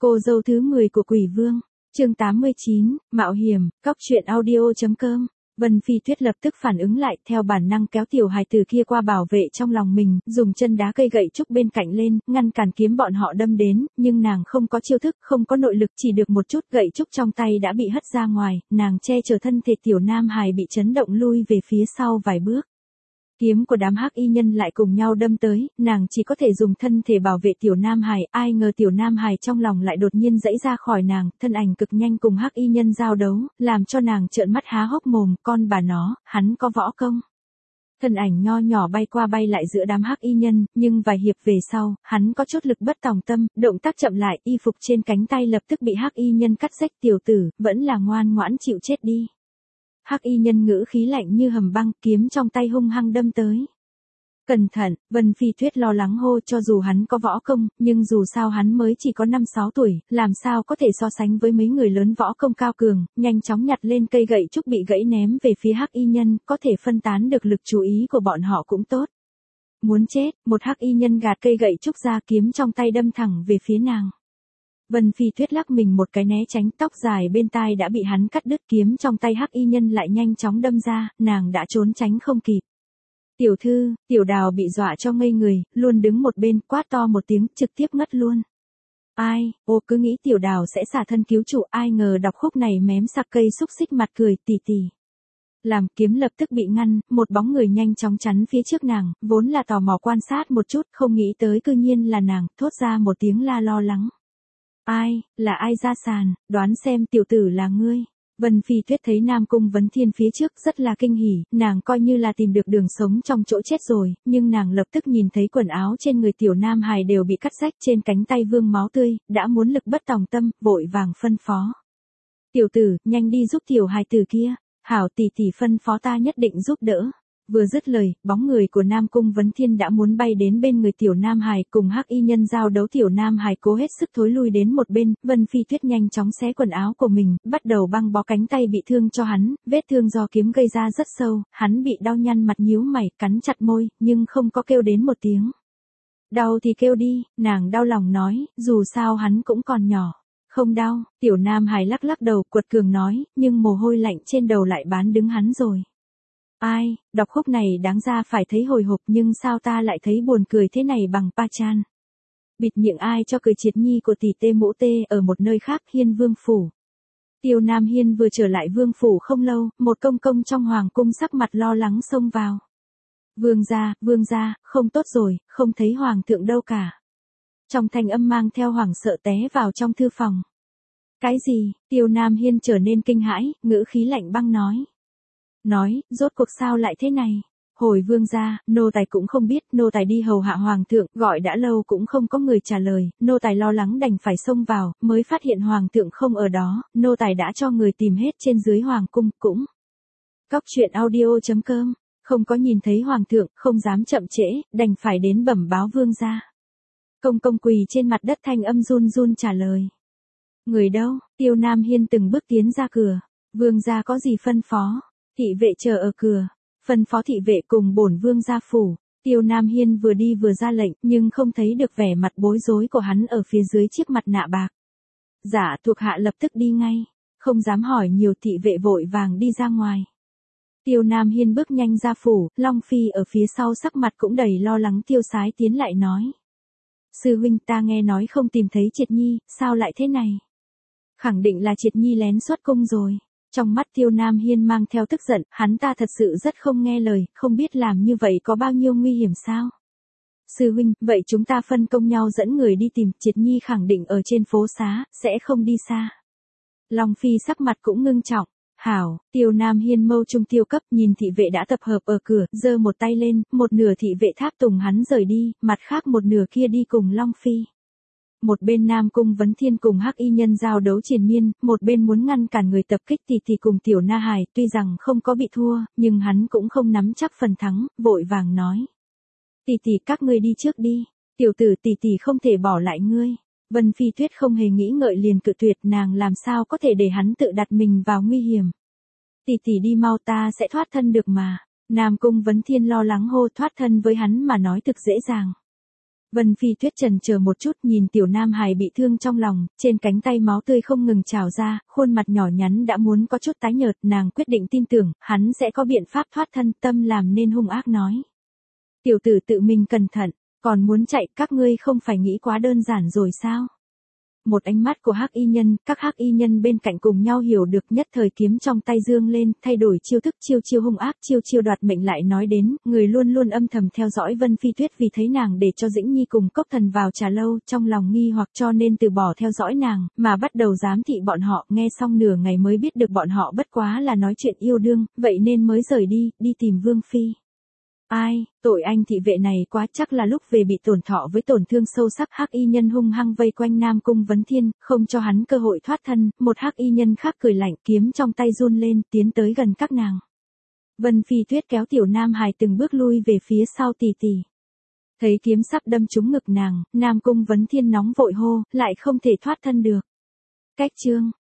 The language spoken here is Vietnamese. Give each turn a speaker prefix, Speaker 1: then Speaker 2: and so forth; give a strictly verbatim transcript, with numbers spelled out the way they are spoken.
Speaker 1: Cô dâu thứ mười của Quỷ Vương, chương tám mươi chín, Mạo hiểm, cóc truyện audio.com. Vân Phi Tuyết lập tức phản ứng lại, theo bản năng kéo tiểu hài tử kia qua bảo vệ trong lòng mình, dùng chân đá cây gậy trúc bên cạnh lên, ngăn cản kiếm bọn họ đâm đến, nhưng nàng không có chiêu thức, không có nội lực, chỉ được một chút gậy trúc trong tay đã bị hất ra ngoài, nàng che chở thân thể tiểu nam hài bị chấn động lui về phía sau vài bước. Kiếm của đám hắc y nhân lại cùng nhau đâm tới, nàng chỉ có thể dùng thân thể bảo vệ tiểu nam hài, ai ngờ tiểu nam hài trong lòng lại đột nhiên giãy ra khỏi nàng, thân ảnh cực nhanh cùng hắc y nhân giao đấu, làm cho nàng trợn mắt há hốc mồm, con bà nó, hắn có võ công. Thân ảnh nho nhỏ bay qua bay lại giữa đám hắc y nhân, nhưng vài hiệp về sau, hắn có chút lực bất tòng tâm, động tác chậm lại, y phục trên cánh tay lập tức bị hắc y nhân cắt rách, tiểu tử, vẫn là ngoan ngoãn chịu chết đi. Hắc y nhân ngữ khí lạnh như hầm băng, kiếm trong tay hung hăng đâm tới. Cẩn thận, Vân Phi Tuyết lo lắng hô, cho dù hắn có võ công, nhưng dù sao hắn mới chỉ có năm sáu tuổi, làm sao có thể so sánh với mấy người lớn võ công cao cường, nhanh chóng nhặt lên cây gậy trúc bị gãy ném về phía hắc y nhân, có thể phân tán được lực chú ý của bọn họ cũng tốt. Muốn chết, một hắc y nhân gạt cây gậy trúc ra, kiếm trong tay đâm thẳng về phía nàng. Vân Phi Tuyết lắc mình một cái né tránh, tóc dài bên tai đã bị hắn cắt đứt, kiếm trong tay hắc y nhân lại nhanh chóng đâm ra, nàng đã trốn tránh không kịp. Tiểu thư, tiểu đào bị dọa cho ngây người, luôn đứng một bên, quát to một tiếng, trực tiếp ngất luôn. Ai, ô cứ nghĩ tiểu đào sẽ xả thân cứu chủ, ai ngờ đọc khúc này mém sặc cây xúc xích mặt cười tỉ tỉ. Làm kiếm lập tức bị ngăn, một bóng người nhanh chóng chắn phía trước nàng, vốn là tò mò quan sát một chút, không nghĩ tới cư nhiên là nàng, thốt ra một tiếng la lo lắng. Ai, là ai ra sàn, đoán xem tiểu tử là ngươi. Vân Phi Tuyết thấy Nam Cung Vấn Thiên phía trước rất là kinh hỉ, nàng coi như là tìm được đường sống trong chỗ chết rồi, nhưng nàng lập tức nhìn thấy quần áo trên người tiểu nam hài đều bị cắt rách, trên cánh tay vương máu tươi, đã muốn lực bất tòng tâm, vội vàng phân phó. Tiểu tử, nhanh đi giúp tiểu hài tử kia, hảo tỷ tỷ phân phó ta nhất định giúp đỡ. Vừa dứt lời, bóng người của Nam Cung Vấn Thiên đã muốn bay đến bên người tiểu nam hài, cùng hắc y nhân giao đấu, tiểu nam hài cố hết sức thối lui đến một bên, Vân Phi Tuyết nhanh chóng xé quần áo của mình, bắt đầu băng bó cánh tay bị thương cho hắn, vết thương do kiếm gây ra rất sâu, hắn bị đau nhăn mặt nhíu mày, cắn chặt môi, nhưng không có kêu đến một tiếng. Đau thì kêu đi, nàng đau lòng nói, dù sao hắn cũng còn nhỏ. Không đau, tiểu nam hài lắc lắc đầu, quật cường nói, nhưng mồ hôi lạnh trên đầu lại bán đứng hắn rồi. Ai, đọc khúc này đáng ra phải thấy hồi hộp, nhưng sao ta lại thấy buồn cười thế này bằng pa chan. Bịt miệng ai cho cười triệt nhi của tỷ tê mũ tê ở một nơi khác, Hiên Vương Phủ. Tiêu Nam Hiên vừa trở lại Vương Phủ không lâu, một công công trong hoàng cung sắc mặt lo lắng xông vào. Vương gia, vương gia, không tốt rồi, không thấy hoàng thượng đâu cả. Trong thanh âm mang theo hoảng sợ té vào trong thư phòng. Cái gì? Tiêu Nam Hiên trở nên kinh hãi, ngữ khí lạnh băng nói. Nói, rốt cuộc sao lại thế này? Hồi vương gia, nô tài cũng không biết, nô tài đi hầu hạ hoàng thượng, gọi đã lâu cũng không có người trả lời, nô tài lo lắng đành phải xông vào, mới phát hiện hoàng thượng không ở đó, nô tài đã cho người tìm hết trên dưới hoàng cung, cũng. Cóc truyện audio.com, không có nhìn thấy hoàng thượng, không dám chậm trễ, đành phải đến bẩm báo vương gia. Công công quỳ trên mặt đất, thanh âm run run trả lời. Người đâu? Tiêu Nam Hiên từng bước tiến ra cửa. Vương gia có gì phân phó? Thị vệ chờ ở cửa, phân phó thị vệ cùng bổn vương gia phủ. Tiêu Nam Hiên vừa đi vừa ra lệnh, nhưng không thấy được vẻ mặt bối rối của hắn ở phía dưới chiếc mặt nạ bạc. Dạ, thuộc hạ lập tức đi ngay, không dám hỏi nhiều, thị vệ vội vàng đi ra ngoài. Tiêu Nam Hiên bước nhanh ra phủ, Long Phi ở phía sau sắc mặt cũng đầy lo lắng, tiêu sái tiến lại nói. Sư huynh, ta nghe nói không tìm thấy Triệt Nhi, sao lại thế này? Khẳng định là Triệt Nhi lén xuất cung rồi. Trong mắt Tiêu Nam Hiên mang theo tức giận, hắn ta thật sự rất không nghe lời, không biết làm như vậy có bao nhiêu nguy hiểm sao? Sư huynh, vậy chúng ta phân công nhau dẫn người đi tìm, Triệt Nhi khẳng định ở trên phố xá, sẽ không đi xa. Long Phi sắc mặt cũng ngưng trọng. Hảo, Tiêu Nam Hiên mâu trung tiêu cấp, nhìn thị vệ đã tập hợp ở cửa, giơ một tay lên, một nửa thị vệ tháp tùng hắn rời đi, mặt khác một nửa kia đi cùng Long Phi. Một bên Nam Cung Vấn Thiên cùng hắc y nhân giao đấu triền miên, một bên muốn ngăn cản người tập kích tỷ tỷ cùng tiểu na hài, tuy rằng không có bị thua, nhưng hắn cũng không nắm chắc phần thắng, vội vàng nói. Tỷ tỷ các ngươi đi trước đi, tiểu tử tỷ tỷ không thể bỏ lại ngươi. Vân Phi Tuyết không hề nghĩ ngợi liền cự tuyệt, nàng làm sao có thể để hắn tự đặt mình vào nguy hiểm. Tỷ tỷ đi mau, ta sẽ thoát thân được mà. Nam Cung Vấn Thiên lo lắng hô, thoát thân với hắn mà nói thực dễ dàng. Vân Phi Tuyết chần chờ một chút nhìn tiểu nam hài bị thương trong lòng, trên cánh tay máu tươi không ngừng trào ra, khuôn mặt nhỏ nhắn đã muốn có chút tái nhợt, nàng quyết định tin tưởng, hắn sẽ có biện pháp thoát thân, tâm làm nên hung ác nói. Tiểu tử tự mình cẩn thận, còn muốn chạy, các ngươi không phải nghĩ quá đơn giản rồi sao? Một ánh mắt của hắc y nhân, các hắc y nhân bên cạnh cùng nhau hiểu được, nhất thời kiếm trong tay dương lên, thay đổi chiêu thức, chiêu chiêu hung ác, chiêu chiêu đoạt mệnh, lại nói đến, người luôn luôn âm thầm theo dõi Vân Phi Tuyết vì thấy nàng để cho Dĩnh Nhi cùng Cốc Thần vào trà lâu, trong lòng nghi hoặc cho nên từ bỏ theo dõi nàng, mà bắt đầu giám thị bọn họ, nghe xong nửa ngày mới biết được bọn họ bất quá là nói chuyện yêu đương, vậy nên mới rời đi, đi tìm Vương Phi. Ai, tội anh thị vệ này quá, chắc là lúc về bị tổn thọ với tổn thương sâu sắc. Hắc y nhân hung hăng vây quanh Nam Cung Vấn Thiên, không cho hắn cơ hội thoát thân, một hắc y nhân khác cười lạnh, kiếm trong tay run lên, tiến tới gần các nàng. Vân Phi Tuyết kéo tiểu nam hài từng bước lui về phía sau tỉ tỉ. Thấy kiếm sắp đâm trúng ngực nàng, Nam Cung Vấn Thiên nóng vội hô, lại không thể thoát thân được. Cách chương